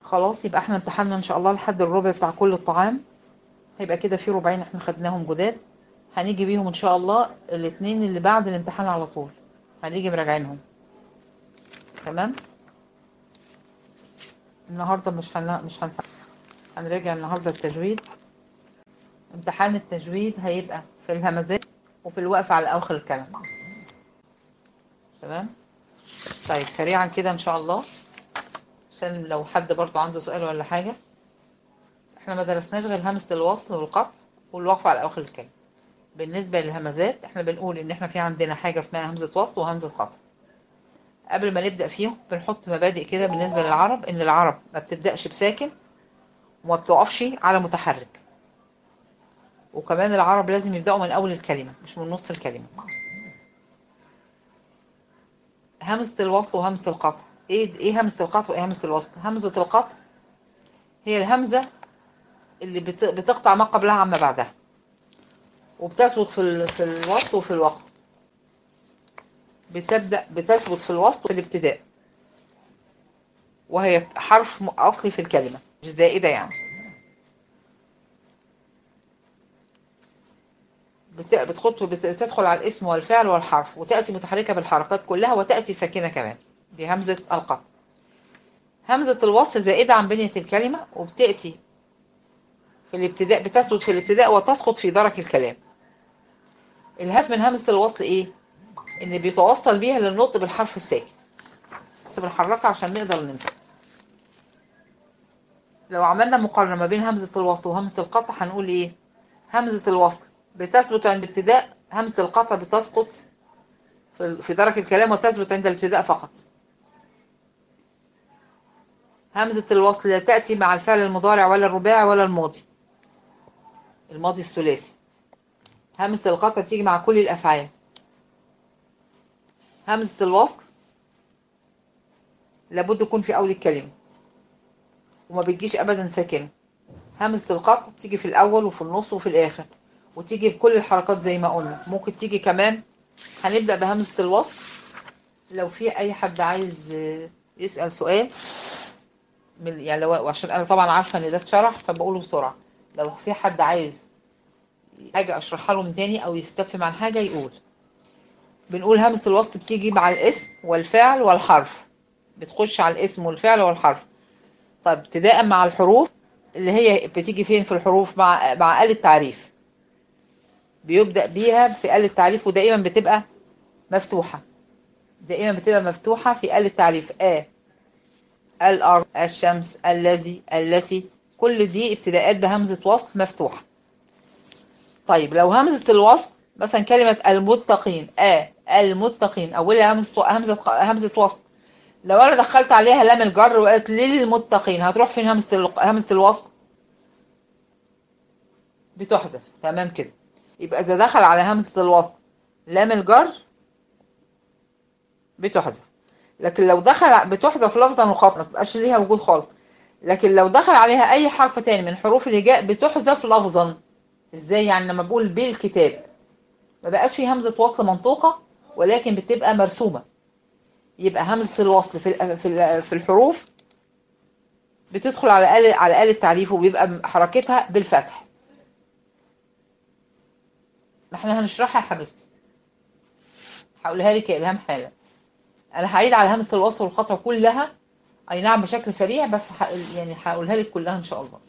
خلاص يبقى احنا امتحنا ان شاء الله لحد الربع بتاع كل الطعام. هيبقى كده في ربعين احنا خدناهم جداد، هنيجي بيهم ان شاء الله الاثنين اللي بعد الامتحان على طول، هنيجي مراجعينهم. تمام. النهارده مش هنراجع النهارده التجويد. امتحان التجويد هيبقى في الهمزات وفي الوقف على اواخر الكلام. تمام. طيب سريعا كده ان شاء الله، عشان لو حد برضو عنده سؤال ولا حاجة. احنا ما درسناش غير همزة الوصل والقطع والوقف على اواخر الكلام. بالنسبة للهمزات احنا بنقول ان احنا في عندنا حاجة اسمها همزة وصل وهمزة قطع. قبل ما نبدأ فيهم بنحط مبادئ كده بالنسبة للعرب، ان العرب ما بتبدأش بساكن وما بتقفش على متحرك، وكمان العرب لازم يبدأوا من اول الكلمة مش من نص الكلمة. همزة الوصل وهمزة القطع، ايه همزة القطع وايه همزة الوصل؟ همزة القطع هي الهمزة اللي بتقطع ما قبلها عما بعدها، وبتثبت في الوسط وفي الوقت. بتثبت في الوسط وفي الابتداء، وهي حرف اصلي في الكلمة مش زائدة يعني. بتدخل على الاسم والفعل والحرف، وتأتي متحركة بالحركات كلها، وتأتي ساكنة كمان. دي همزة القطع. همزة الوصل زائدة عن بنية الكلمة، وبتأتي في الابتداء، بتثبت في الابتداء وتسقط في درك الكلام. الهدف من همزة الوصل ايه؟ ان بيتوصل بيها للنطق بالحرف الساكن، بس بنحركها عشان نقدر ننطق. لو عملنا مقارنة ما بين همزة الوصل وهمزة القطع هنقول ايه؟ همزة الوصل بتثبت عند ابتداء، همزة القطع بتسقط في درك الكلام وتثبت عند الابتداء فقط. همزة الوصل لا تأتي مع الفعل المضارع ولا الرباعي ولا الماضي الثلاثي. همزة القطع تيجي مع كل الأفعال. همزة الوصل لابد يكون في أول الكلمة، وما بتجيش أبدا ساكنة. همزة القطع بتيجي في الأول وفي النص وفي الآخر، وتيجي بكل الحركات زي ما قلنا. ممكن تيجي كمان. هنبدأ بهمزة الوصل. لو في أي حد عايز يسأل سؤال يعني لو، عشان أنا طبعا عارفة إن ده اتشرح فبقوله بسرعة. لو في حد عايز حاجة أشرحها له من تاني أو يستفهم عن حاجة يقول. بنقول همزة الوصل بتيجي مع الاسم والفعل والحرف، بتخش على الاسم والفعل والحرف. طيب ابتداء مع الحروف، اللي هي بتيجي فين في الحروف؟ مع آل التعريف. بيبدأ بيها في آل التعريف، ودائما بتبقى مفتوحة. دائما بتبقى مفتوحة في آل التعريف. الأرض، الشمس، الذي، التي، كل دي ابتداءات بهمزة وصل مفتوحة. طيب لو همزة الوصل مثلا كلمة المتقين، المتقين أولها همزة وصل. لو أنا دخلت عليها لام الجر وقالت للمتقين، هتروح فين همزة الوصل؟ بتحذف. تمام كده. يبقى إذا دخل على همزة الوصل لام الجر بتحذف. لكن لو دخل بتحذف لفظا وخطا، ما تبقاش ليها وجود خالص. لكن لو دخل عليها أي حرف تاني من حروف الهجاء بتحذف لفظا. ازاي يعني؟ لما بقول بالكتاب ما بقاش في همزة وصل منطوقة، ولكن بتبقى مرسومة. يبقى همزة الوصل في الحروف بتدخل على آل التعريف، وبيبقى حركتها بالفتح. ما احنا هنشرحها يا حبيبتي، هقولها لك يا إلهام حالا. انا هعيد على همزة الوصل والقطع كلها، اي نعم بشكل سريع، بس يعني هقولها لك كلها ان شاء الله.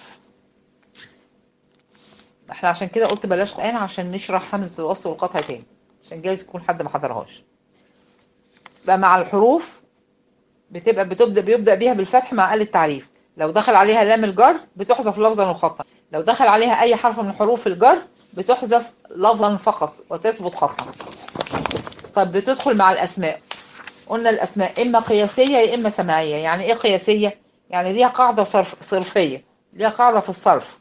احنا عشان كده قلت بلاش قرآن، عشان نشرح همزة الوصل والقطع تاني، عشان جايز يكون حد ما حضرهاش. بقى مع الحروف بيبدأ بيها بالفتح مع آل التعريف. لو دخل عليها لام الجر بتحذف لفظا وخطا. لو دخل عليها أي حرف من حروف الجر بتحذف لفظا فقط وتثبت خطا. طب بتدخل مع الأسماء. قلنا الأسماء إما قياسية يا إما سماعية. يعني إيه قياسية؟ يعني ليها قاعدة صرفية، ليها قاعدة في الصرف.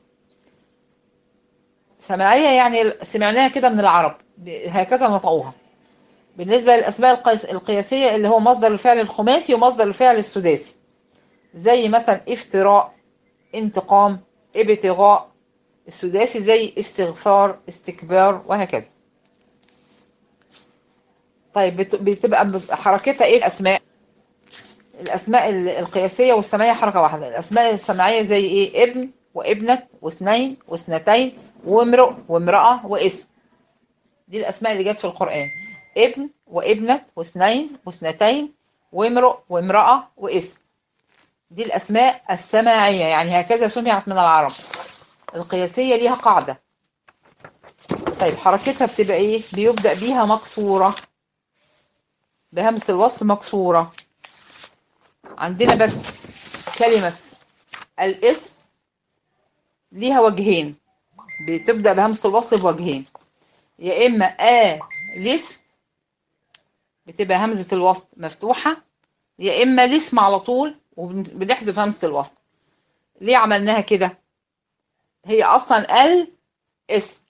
سماعية يعني سمعناها كده من العرب هكذا نطقوها. بالنسبة للأسماء القياسية، اللي هو مصدر الفعل الخماسي ومصدر الفعل السداسي، زي مثلا افتراء، انتقام، ابتغاء. السداسي زي استغفار، استكبار، وهكذا. طيب بتبقى حركتها ايه في الأسماء؟ الاسماء القياسيه والسمعيه حركه واحده. الاسماء السمعيه زي ايه؟ ابن وابنه واثنين واثنتين وامرؤ وامراه واسم. دي الاسماء اللي جت في القران: ابن وابنه واثنين واثنتين وامرؤ وامراه واسم. دي الاسماء السماعيه، يعني هكذا سمعت من العرب. القياسيه ليها قاعده. طيب حركتها بتبقى ايه؟ بيبدأ بيها مكسورة، بهمزة الوصل مكسورة. عندنا بس كلمة الاسم ليها وجهين، بتبدأ بهمزة الوصل بوجهين: يا إما الاسم بتبقى همزة الوصل مفتوحة، يا إما الاسم على طول وبنحذف همزة الوصل. ليه عملناها كده؟ هي أصلا الاسم،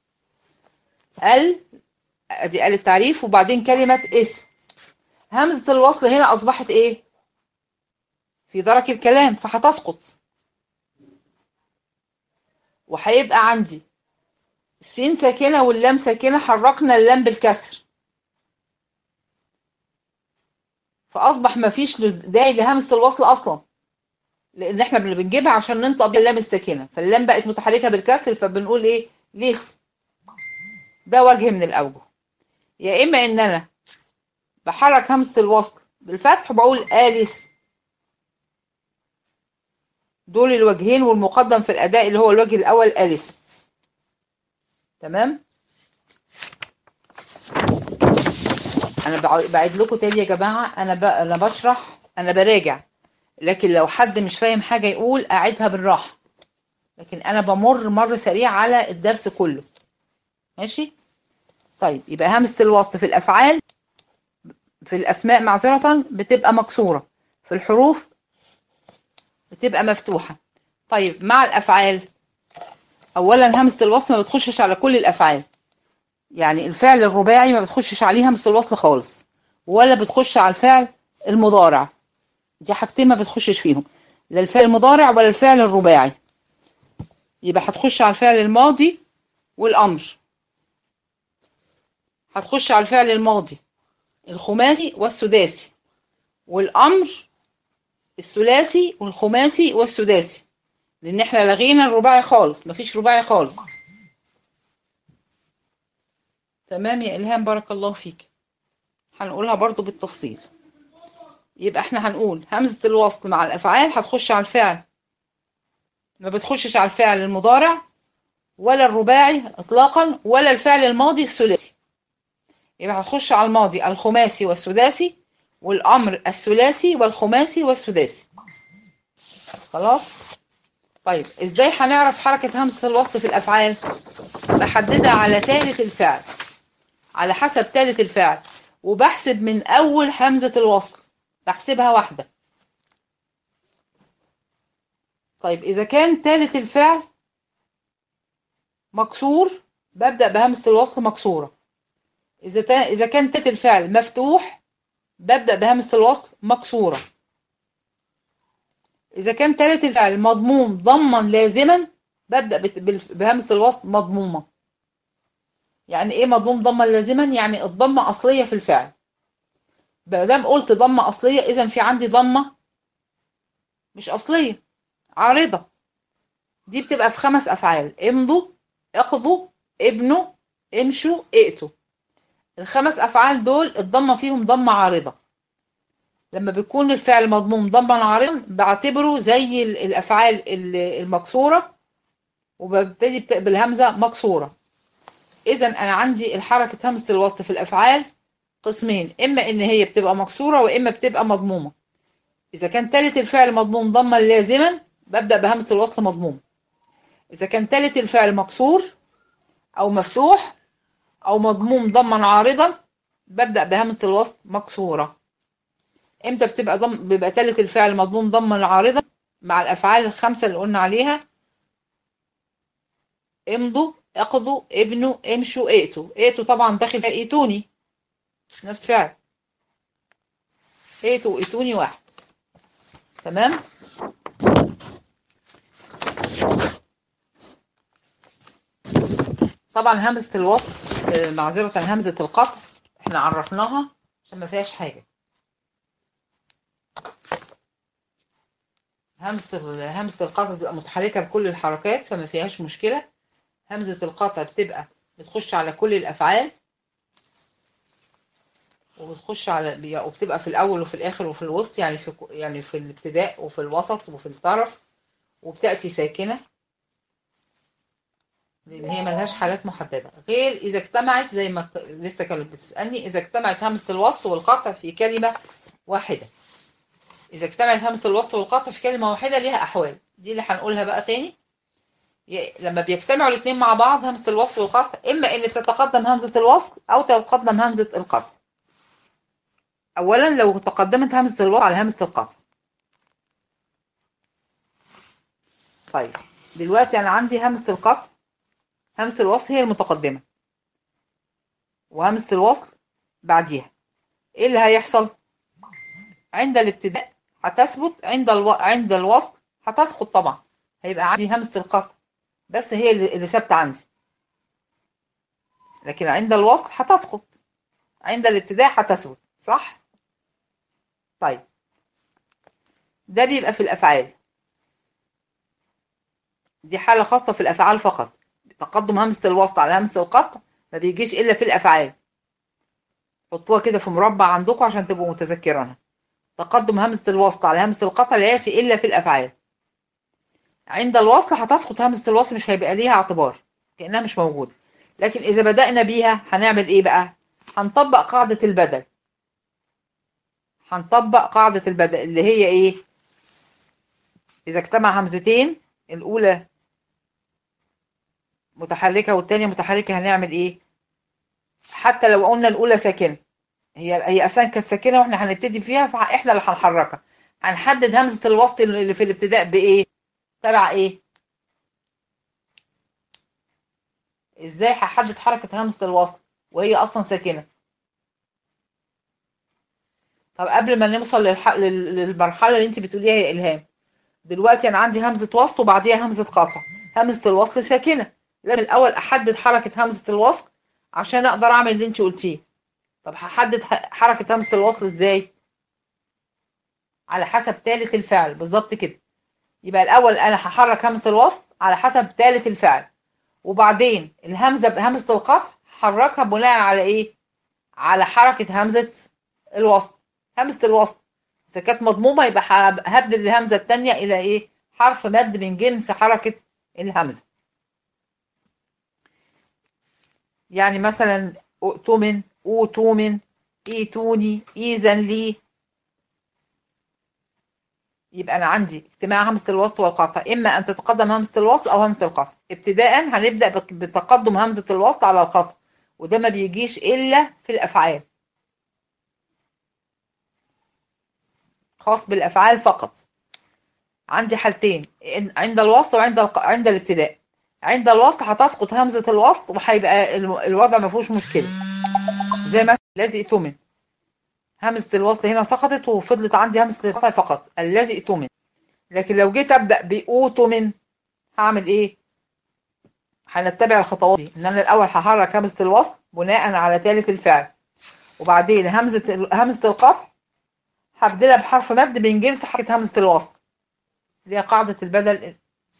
ادي التعريف وبعدين كلمة اسم. همزة الوصل هنا أصبحت إيه؟ في درك الكلام، فهتسقط، وهيبقى عندي السين ساكنة واللام ساكنة، حركنا اللام بالكسر، فأصبح مفيش داعي لهمزة الوصل أصلا، لأن احنا اللي بنجيبها عشان ننطق باللام الساكنة، فاللام بقت متحركة بالكسر، فبنقول إيه؟ ليس. ده وجه من الأوجه. يا إما إن أنا بحرك همزة الوصل بالفتح بقول آلس. دول الوجهين، والمقدم في الأداء اللي هو الوجه الأول آلس. تمام؟ أنا بعيد لكم تاني يا جماعة، أنا بشرح، أنا براجع، لكن لو حد مش فاهم حاجة يقول أعيدها بالراحة، لكن أنا مر سريع على الدرس كله. ماشي؟ طيب يبقى همزة الوصل في الأفعال، في الأسماء معذرة، بتبقى مكسورة، في الحروف بتبقى مفتوحة. طيب مع الأفعال، أولا همزة الوصل ما بتخشش على كل الأفعال، يعني الفعل الرباعي ما بتخشش عليه همزة الوصل خالص، ولا بتخش على الفعل المضارع. دي حاجتين ما بتخشش فيهم، لا الفعل المضارع ولا الفعل الرباعي. يبقى هتخش على الفعل الماضي والأمر. هتخش على الفعل الماضي الخماسي والسداسي، والأمر الثلاثي والخماسي والسداسي، لأن احنا لغينا الرباعي خالص، مفيش رباعي خالص. تمام يا إلهام، بارك الله فيك. هنقولها برضو بالتفصيل. يبقى احنا هنقول همزة الوصل مع الأفعال هتخش على الفعل، ما بتخشش على الفعل المضارع ولا الرباعي إطلاقا ولا الفعل الماضي الثلاثي. يبقى هتخش على الماضي الخماسي والسداسي، والأمر الثلاثي والخماسي والسداسي. خلاص؟ طيب ازاي هنعرف حركة همزة الوصل في الأفعال؟ بحددها على ثالث الفعل، على حسب ثالث الفعل، وبحسب من أول همزة الوصل، بحسبها واحدة. طيب إذا كان ثالث الفعل مكسور ببدأ بهمزة الوصل مكسورة. إذا كان ثالث الفعل مفتوح ببدأ بهمزة الوصل مكسورة. إذا كان ثالث الفعل مضموم ضما لازما ببدأ بهمزة الوصل مضمومة. يعني إيه مضموم ضما لازما؟ يعني الضمة أصلية في الفعل. ما دام قلت ضمة أصلية إذا في عندي ضمة مش أصلية، عارضة. دي بتبقى في 5 أفعال: امضوا، اقضوا، ابنوا، امشوا، ائتوا. ال5 أفعال دول الضمة فيهم ضمة عارضة. لما بيكون الفعل مضموم ضما عارضا بعتبره زي الأفعال المكسورة، وببتدي بالهمزة مكسورة. إذا أنا عندي الحركة همزة الوصل في الأفعال قسمين: إما إن هي بتبقى مكسورة وإما بتبقى مضمومة. إذا كان ثالث الفعل مضموم ضما لازما ببدأ بهمزة الوصل مضموم. إذا كان ثالث الفعل مكسور أو مفتوح أو مضموم ضما عارضا ببدأ بهمزة الوصل مكسورة. إمتى بيبقى ثالث الفعل مضموم ضما عارضا؟ مع الأفعال ال5 اللي قلنا عليها: امضوا، اقضوا، ابنوا، امشوا، ائتوا. ائتوا طبعا داخل فيها ائتوني، نفس فعل ائتوا ائتوني واحد. تمام. طبعا همزة الوصل معذرة همزة القطع احنا عرفناها عشان ما فيهاش حاجة. همزة القطع بتبقى متحركة بكل الحركات فما فيهاش مشكلة. همزة القطع بتبقى بتخش على كل الأفعال، وبتخش على وبتبقى في الأول وفي الآخر وفي الوسط، يعني في الابتداء وفي الوسط وفي الطرف، وبتأتي ساكنة لأن هي ملهاش حالات محددة، غير إذا اجتمعت زي ما لسه كانت بتسألني، إذا اجتمعت همزة الوصل والقطع في كلمة واحدة. إذا اجتمعت همزة الوصل والقطع في كلمة واحدة ليها أحوال، دي اللي هنقولها بقى تاني. لما بيجتمعوا الاتنين مع بعض همزة الوصل والقطع، إما إن تتقدم همزة الوصل أو تتقدم همزة القطع. أولا لو تقدمت همزة الوصل على همزة القطع. طيب دلوقتي أنا عندي همزة القطع، همزة الوصل هي المتقدمة وهمزة الوصل بعديها. إيه اللي هيحصل؟ عند الابتداء هتثبت، عند الوصل هتسقط طبعا، هيبقى عندي همزة القطع بس هي اللي ثابتة عندي، لكن عند الوصل هتسقط، عند الابتداء هتثبت، صح؟ طيب ده بيبقى في الأفعال، دي حالة خاصة في الأفعال فقط. تقدم همزة الوصل على همزة القطع ما بيجيش إلا في الأفعال، حطوها كده في مربع عندكم عشان تبقوا متذكرينها. تقدم همزة الوصل على همزة القطع لا يأتي إلا في الأفعال. عند الوصل هتسقط همزة الوصل، مش هيبقى ليها اعتبار كأنها مش موجودة. لكن إذا بدأنا بيها هنعمل إيه بقى؟ هنطبق قاعدة البدل. هنطبق قاعدة البدل اللي هي إيه؟ إذا اجتمع همزتين، الأولى متحركة والتانية متحركة، هنعمل إيه؟ حتى لو قلنا الأولى ساكنة، هي أساسا كانت ساكنة وإحنا هنبتدي فيها، فإحنا اللي هنحركها. هنحدد همزة الوصل اللي في الابتداء بإيه؟ تبع إيه؟ إزاي هحدد حركة همزة الوصل وهي أصلا ساكنة؟ طب قبل ما نوصل للمرحلة اللي أنت بتقوليها يا إلهام، دلوقتي أنا عندي همزة وصل وبعديها همزة قطع، همزة الوصل ساكنة، لازم الأول أحدد حركة همزة الوصل عشان أقدر أعمل اللي أنت قلتيه. طب هحدد حركة همزة الوصل إزاي؟ على حسب ثالث الفعل بالظبط كده. يبقى الأول أنا هحرك همزة الوصل على حسب ثالث الفعل، وبعدين همزة القطع هحركها بناء على إيه؟ على حركة همزة الوصل. همزة الوصل إذا كانت مضمومة يبقى هبدل الهمزة التانية إلى إيه؟ حرف مد من جنس حركة الهمزة. يعني مثلا أؤتمن، أوتومن، إيتوني، إيذن لي. يبقى أنا عندي اجتماع همزة الوصل والقطع، إما أن تتقدم همزة الوصل أو همزة القطع. ابتداء هنبدأ بتقدم همزة الوصل على القطع، وده ما بيجيش إلا في الأفعال، خاص بالأفعال فقط. عندي حالتين، عند الوصل عند الابتداء. عند الوصل هتسقط همزة الوصل وهيبقى الوضع ما فيهوش مشكلة، زي ما الذي ائتمن، همزة الوصل هنا سقطت وفضلت عندي همزة القطع فقط، الذي ائتمن. لكن لو جيت أبدأ بأوتمن هعمل إيه؟ هنتبع الخطوات دي، إن أنا الأول هحرك همزة الوصل بناء على ثالث الفعل، وبعدين همزة القطع هبدلها بحرف مد من جنس حركة همزة الوصل اللي هي قاعدة البدل.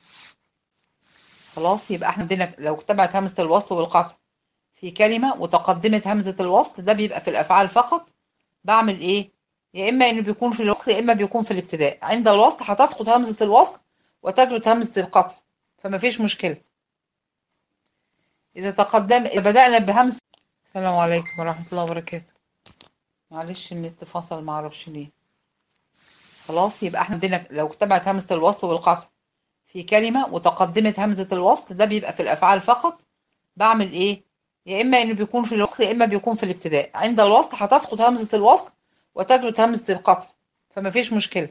خلاص يبقى احنا عندنا لو اجتمعت همزة الوصل والقطع في كلمة وتقدمت همزة الوصل، ده بيبقى في الأفعال فقط. بعمل إيه؟ يا إما إنه بيكون في الوصل يا إما بيكون في الابتداء. عند الوصل هتسقط همزة الوصل وتثبت همزة القطع، فما فيش مشكلة. إذا بدأنا بهمزة. السلام عليكم ورحمة الله وبركاته. معلش النت فصل معرفش ليه. خلاص يبقى احنا عندنا لو اجتمعت همزة الوصل والقطع في كلمة وتقدمت همزة الوصل، ده بيبقى في الأفعال فقط. بعمل إيه؟ يا إما إنه بيكون في الوصل يا إما بيكون في الابتداء. عند الوصل هتسقط همزة الوصل وتثبت همزة القطع، فما فيش مشكلة.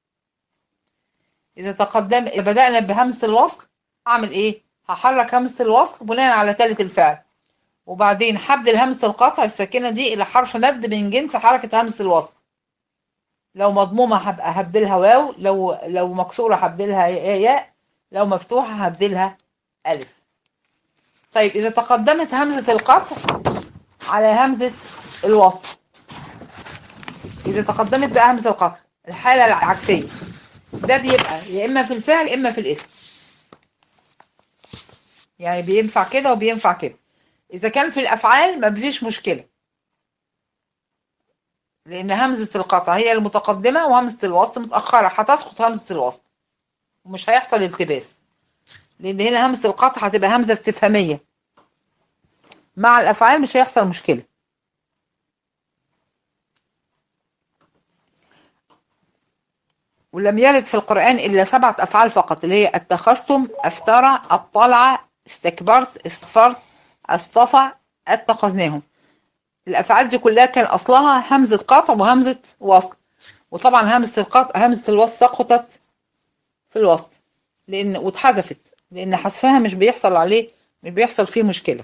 إذا بدأنا بهمزة الوصل أعمل إيه؟ هحرك همزة الوصل بناء على ثالث الفعل، وبعدين هبدل همزة القطع الساكنة دي إلى حرف مد من جنس حركة همزة الوصل. لو مضمومة هبدلها واو، لو مكسورة هبدلها ياء، لو مفتوحة هبدلها ألف. طيب إذا تقدمت همزة القطع على همزة الوصل، إذا تقدمت بقى همزة القطع الحالة العكسية، ده بيبقى يا اما في الفعل يا اما في الاسم، يعني بينفع كده وبينفع كده. اذا كان في الافعال ما فيش مشكله، لان همزه القطع هي المتقدمه وهمزه الوصل متاخره، هتسقط همزه الوصل ومش هيحصل التباس، لان هنا همزه القطع هتبقى همزه استفهاميه. مع الافعال مش هيحصل مشكله. ولم يرد في القرآن إلا 7 أفعال فقط، اللي هي اتخذتم، افترى، اطلع، استكبرت، استغفرت، اصطفى، اتخذناهم. الأفعال دي كلها كان أصلها همزة قطع وهمزة وصل، وطبعا همزة القطع همزة الوصل سقطت في الوصل واتحذفت، لأن حذفها مش بيحصل عليه، مش بيحصل فيه مشكلة.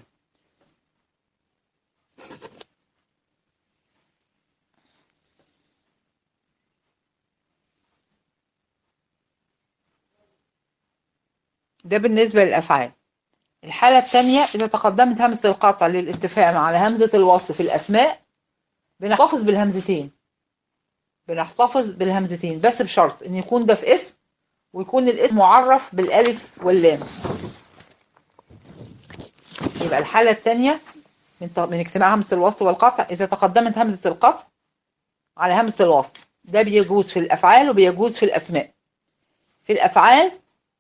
ده بالنسبة للأفعال. الحالة الثانية إذا تقدمت همزة القطع للاستفهام على همزة الوصل في الأسماء، بنحتفظ بالهمزتين، بنحتفظ بالهمزتين بس بشرط ان يكون ده في اسم، ويكون الاسم معرف بالالف واللام. يبقى الحالة الثانية من اجتماع همزة الوصل والقطع إذا تقدمت همزة القطع على همزة الوصل، ده بيجوز في الأفعال وبيجوز في الأسماء. في الأفعال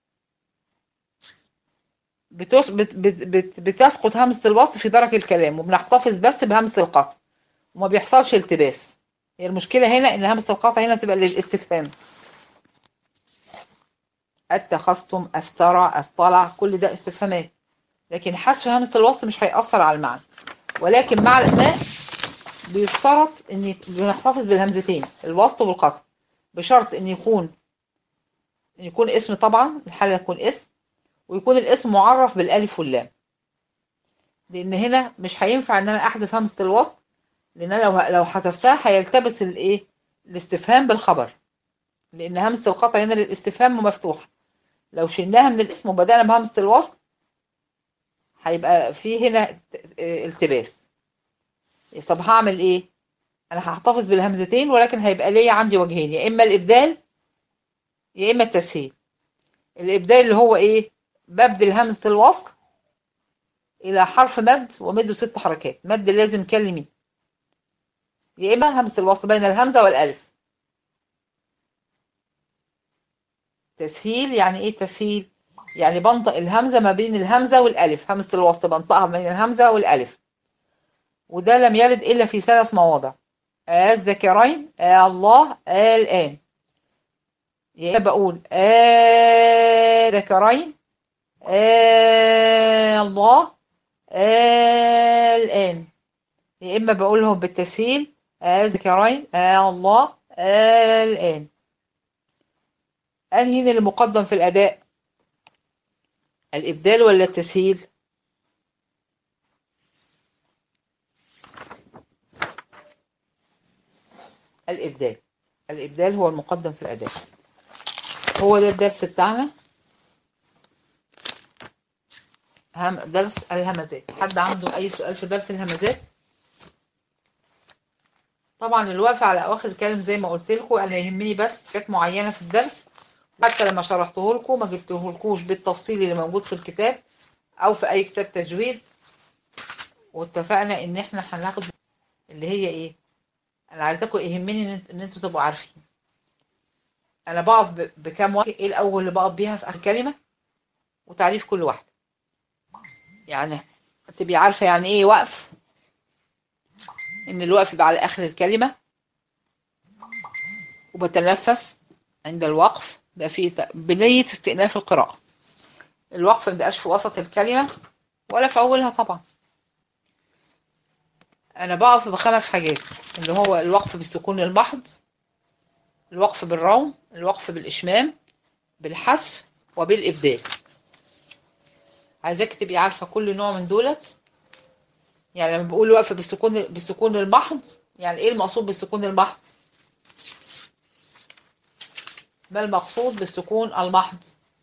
بتسقط همزة الوصل في درك الكلام، وبنحتفظ بس بهمزة القطع وما بيحصلش التباس. هي المشكلة هنا إن همزة القطع هنا تبقى للاستفهام. اتخذتم، افترى، اطلع، كل ده استفهامات، لكن حذف همزة الوصل مش هيأثر على المعنى. ولكن مع الأسماء بيشترط ان بنحتفظ بالهمزتين الوصل والقطع، بشرط ان يكون اسم، طبعا الحالة يكون اسم، ويكون الاسم معرف بالالف واللام، لان هنا مش هينفع ان انا احذف همزة الوصل، لان انا لو حذفتها هيلتبس الايه، الاستفهام بالخبر، لان همزة القطع هنا للاستفهام مفتوح. لو شلناها من الاسم وبدأنا بهمزة الوصل هيبقى فيه هنا التباس. طب هعمل ايه؟ انا هحتفظ بالهمزتين، ولكن هيبقى ليا عندي وجهين، يا اما الابدال يا اما التسهيل. الابدال اللي هو ايه؟ ببدل همزة الوصل الى حرف مد، ومده 6 حركات، مد لازم كلمي، يا اما همزة الوصل بين الهمزة والالف. تسهيل يعني ايه تسهيل؟ يعني بنطق الهمزة ما بين الهمزة والالف، همزة الوصل بنطقها بين الهمزة والالف، وده لم يرد الا في 3 مواضع: الذكرين، الله، الآن. يا اما بقول ذكرين، الله، الآن، يا إما بقولهم بالتسهيل ذكرين، الله، الآن. أنهي اللي مقدم في الأداء، الإبدال ولا التسهيل؟ الإبدال. الإبدال هو المقدم في الأداء. هو ده الدرس بتاعنا، درس الهمزات. حد عنده أي سؤال في درس الهمزات؟ طبعا الوقف على أواخر الكلام زي ما قلت لكم، أنا يهمني بس حاجات معينة في الدرس، حتى لما شرحته لكم ما جبته لكوش بالتفصيل اللي موجود في الكتاب أو في أي كتاب تجويد. واتفقنا إن إحنا هناخد اللي هي إيه، أنا عايزاكم يهمني إن أنتوا تبقوا عارفين أنا بقف بكام وقت، إيه الأول اللي بقف بيها في آخر كلمة، وتعريف كل واحدة. يعني تبقي عارفة يعني إيه وقف، إن الوقف يبقى على آخر الكلمة، وبتنفس عند الوقف بقى فيه بنية استئناف القراءة. الوقف ما بقاش في وسط الكلمة ولا في أولها طبعا. أنا بقف ب5 حاجات، اللي هو الوقف بالسكون المحض، الوقف بالروم، الوقف بالإشمام، بالحذف، وبالإبدال. عايزاك تبقي عارفة كل نوع من دولت. يعني لما بقول وقف بالسكون المحض، يعني إيه المقصود بالسكون المحض؟ ما المقصود بالسكون المحض؟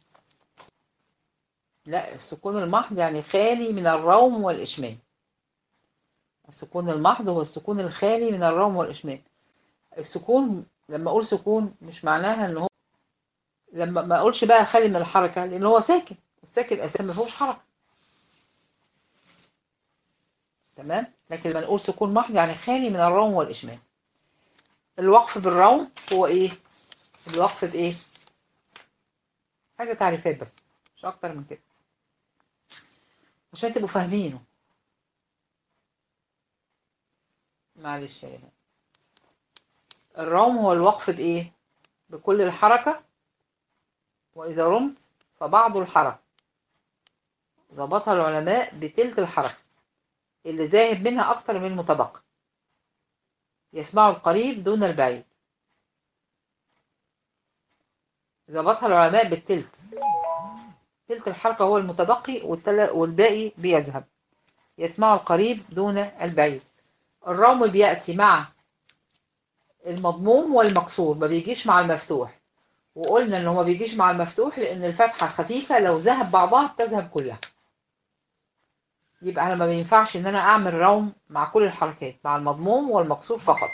لا، السكون المحض يعني خالي من الروم والإشمام. السكون المحض هو السكون الخالي من الروم والإشمام. السكون لما أقول سكون مش معناها إن هو لما ما اقولش بقى خالي من الحركة، لان هو ساكن، والساكن اساسا ما فيهوش حركة. تمام. لكن لما نقول سكون محض يعني خالي من الروم والاشمام. الوقف بالروم هو ايه؟ الوقف بايه؟ عايزه تعريفات بس، مش اكتر من كده، عشان تبقوا فاهمينه. معلش يا جماعه. الروم هو الوقف بايه؟ بكل الحركه، واذا رمت فبعض الحركه ضبطها العلماء بتلك الحركه اللي ذاهب منها اكتر من المتبقي، يسمع القريب دون البعيد. ضبطها العلماء بالتلت، تلت الحركه هو المتبقي والباقي بيذهب، يسمع القريب دون البعيد. الروم بيأتي مع المضموم والمكسور، ما بيجيش مع المفتوح. وقلنا ان هو ما بيجيش مع المفتوح لان الفتحة خفيفة، لو ذهب بعضها بتذهب كلها. يبقى انا ما بينفعش ان انا اعمل روم مع كل الحركات، مع المضموم والمكسور فقط.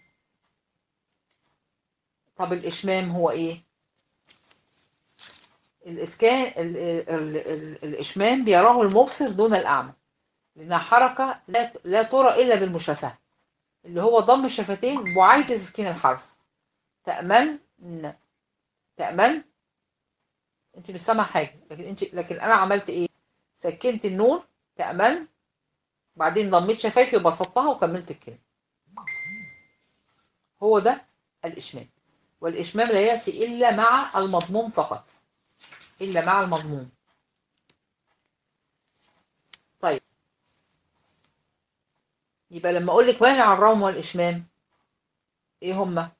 طب الاشمام هو ايه؟ الاسكان الاشمام بيراه المبصر دون الاعمى، لانها حركة لا ترى الا بالمشافهة، اللي هو ضم الشفتين وعايز تسكين الحرف. تأمن، تأمن. انت مش سامعه حاجه، لكن انا عملت ايه؟ سكنت النون، تأمن، بعدين ضميت شفايفي وبسطتها وكملت الكلمه. هو ده الاشمام. والاشمام لا ياتي الا مع المضموم فقط، الا مع المضموم. طيب، يبقى لما اقول لك مانع الروم والاشمام ايه هما؟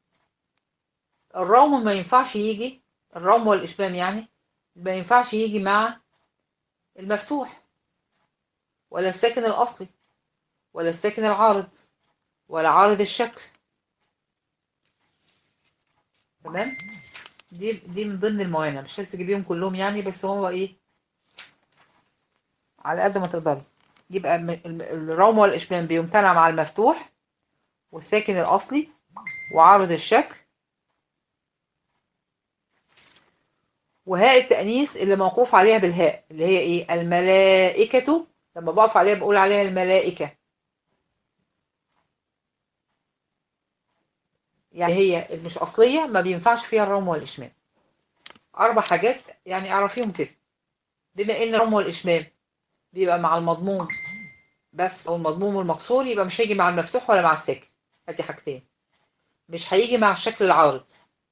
الروم ما ينفعش يجي، الروم والاشمام يعني ما ينفعش يجي مع المفتوح، ولا الساكن الاصلي، ولا الساكن العارض، ولا عارض الشكل. تمام. دي من ضمن الموانع، مش لازم تجيبيهم كلهم يعني، بس هو ايه، على قد ما تقدري. يبقى الروم والاشمام بيمتنع مع المفتوح والساكن الاصلي وعارض الشكل وهاء التأنيث اللي موقوف عليها بالهاء، اللي هي ايه؟ الملائكة. لما بقف عليها بقول عليها الملائكة، يعني هي مش اصلية، ما بينفعش فيها الروم والاشمام. 4 حاجات يعني اعرفيهم كده. بما ان الروم والاشمام بيبقى مع المضموم بس، او المضموم والمكسور، يبقى مش هيجي مع المفتوح ولا مع الساكن. ادي حاجتين. مش هيجي مع الشكل العارض،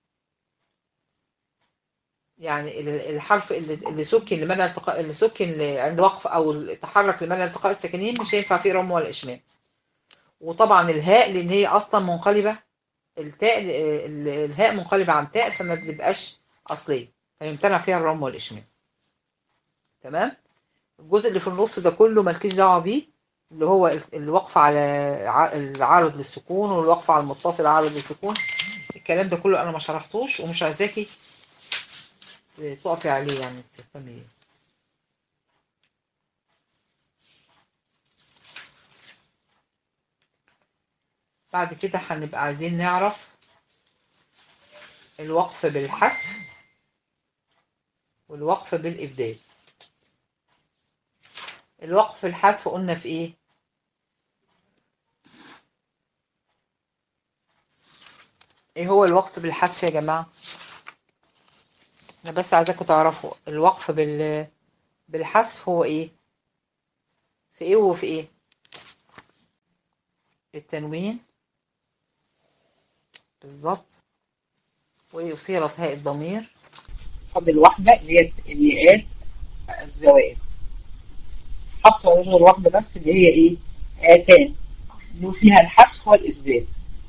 يعني الحرف اللي سكن لمنع التقاء، اللي سكن عند وقف او تحرك لمنع التقاء الساكنين، مش هينفع فيه رم ولا اشمام. وطبعا الهاء، لان هي اصلا منقلبه، التاء الهاء منقلبه عن تاء، فما بتبقاش اصليه، فيمتنع فيها الرم والاشمام. تمام. الجزء اللي في النص ده كله مالكيش دعوه بيه، اللي هو الوقف على العارض للسكون، والوقف على المتصل عارض للسكون. الكلام ده كله انا ما شرحتوش، ومش عايزاكي تقفي عليه يعني، تستمري. بعد كده هنبقى عايزين نعرف الوقف بالحذف والوقف بالإبدال. الوقف بالحذف قلنا في ايه؟ ايه هو الوقف بالحذف يا جماعة؟ انا بس عايزاكم تعرفوا الوقف بالحذف هو ايه؟ في ايه وفي ايه؟ التنوين بالظبط، وصيغة هاء الضمير، فاضل واحدة اللي هي الياءات الزوائد. حذف غير واحدة بس اللي هي ايه؟ آتان، اللي فيها الحذف والإثبات.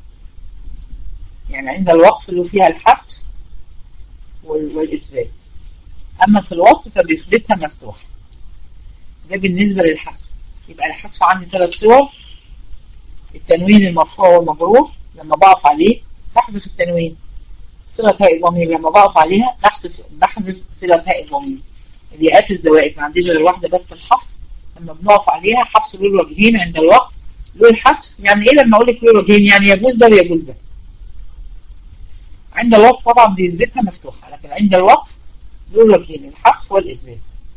يعني عند الوقف اللي فيها الحذف والإثبات، أما في الوصف فبيثبتها مفتوح. ده بالنسبة للحذف. يبقى الحذف عندي 3 صور: التنوين المرفوع والمجرور لما بقف عليه بحذف التنوين، صلة هاء الضمير لما بقف عليها بحذف صلة هاء الضمير. الياءات الزوائد ما عنديش غير واحدة بس، الحذف لما بنقف عليها حذف له الوجهين عند الوقف. له الحذف يعني ايه؟ لما اقول لك له الوجهين يعني يجوز ده ويجوز ده. عند الوقف طبعا بيثبتها مفتوحة، لكن عند الوقف دول وجهين، الحذف والإثبات.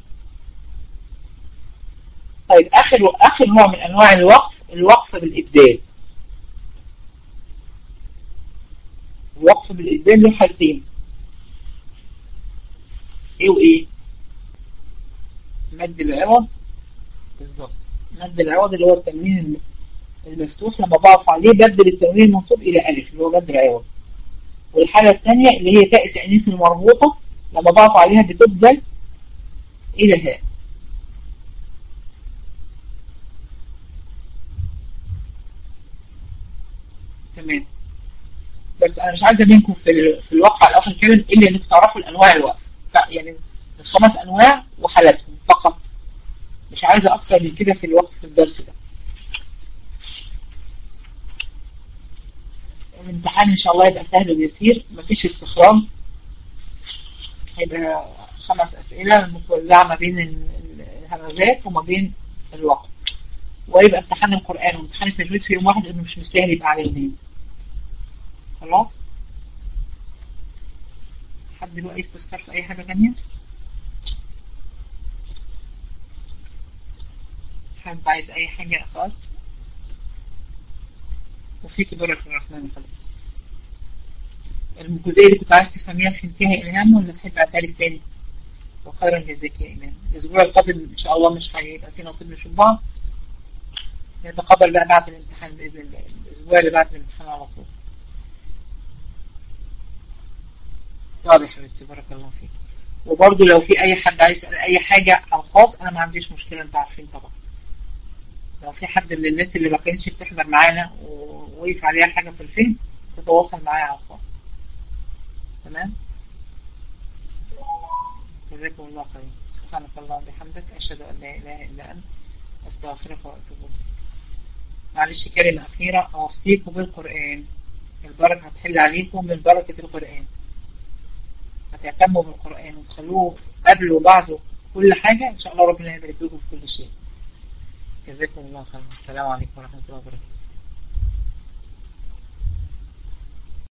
طيب آخر نوع من أنواع الوقف، الوقف بالإبدال. الوقف بالإبدال له حالتين، إيه وإيه؟ مد العوض، بالظبط، مد العوض اللي هو التنوين المفتوح لما بقف عليه بدل التنوين المنصوب إلى ألف اللي هو مد العوض. والحالة الثانية اللي هي تاء التأنيث المربوطة لما بقف عليها بتبدل إلى هاء. تمام. بس أنا مش عايزة منكم في الوقف على آخر الكلام إلا إنكم تعرفوا الأنواع الوقف، يعني الخمس أنواع وحالاتهم فقط، مش عايزة أكتر من كده في الوقف في الدرس ده. الامتحان إن شاء الله يبقى سهل ويسير، مفيش استخراج، هيبقى 5 أسئلة متوزعة ما بين الهمزات وما بين الوقف، ويبقى امتحان القرآن وامتحان التجويد في يوم واحد، إنه مش مستاهل يبقى على يومين. خلاص؟ حد له أي استفسار في أي حاجة تانية؟ حد عايز أي حاجة يا أخوات؟ وفيك بارك الرحمن خلاص. الجزئية اللي كنت عايز تفهميها فهمتيها يا إلهام ولا تحب أعترف تاني؟ وخيرا جزاك يا إيمان. الأسبوع القادم إن شاء الله مش هيبقى في نصيب نشوف بعض، نتقابل بقى بعد الامتحان بإذن الله، الأسبوع اللي بعد الامتحان على طول. طيب يا حبيبتي بارك الله فيك. وبرضه لو في أي حد عايز يسأل أي حاجة عن خاص أنا ما عنديش مشكلة، أنت عارفين طبعا. لو في حد من الناس اللي ما كانتش بتحضر معانا ووقف عليها حاجة في الفهم تتواصل معايا على الخاص. تمام؟ جزاكم الله خير. سبحانك اللهم وبحمدك أشهد أن لا إله إلا أنت أستغفرك وأتوب إليك. معلش كلمة أخيرة، أوصيكم بالقرآن، البركة هتحل عليكم من بركة القرآن، هتهتموا بالقرآن وتخلوه قبل وبعد كل حاجة إن شاء الله ربنا يبارك لكم في كل شيء. جزاكم الله خير. السلام عليكم ورحمة الله وبركاته.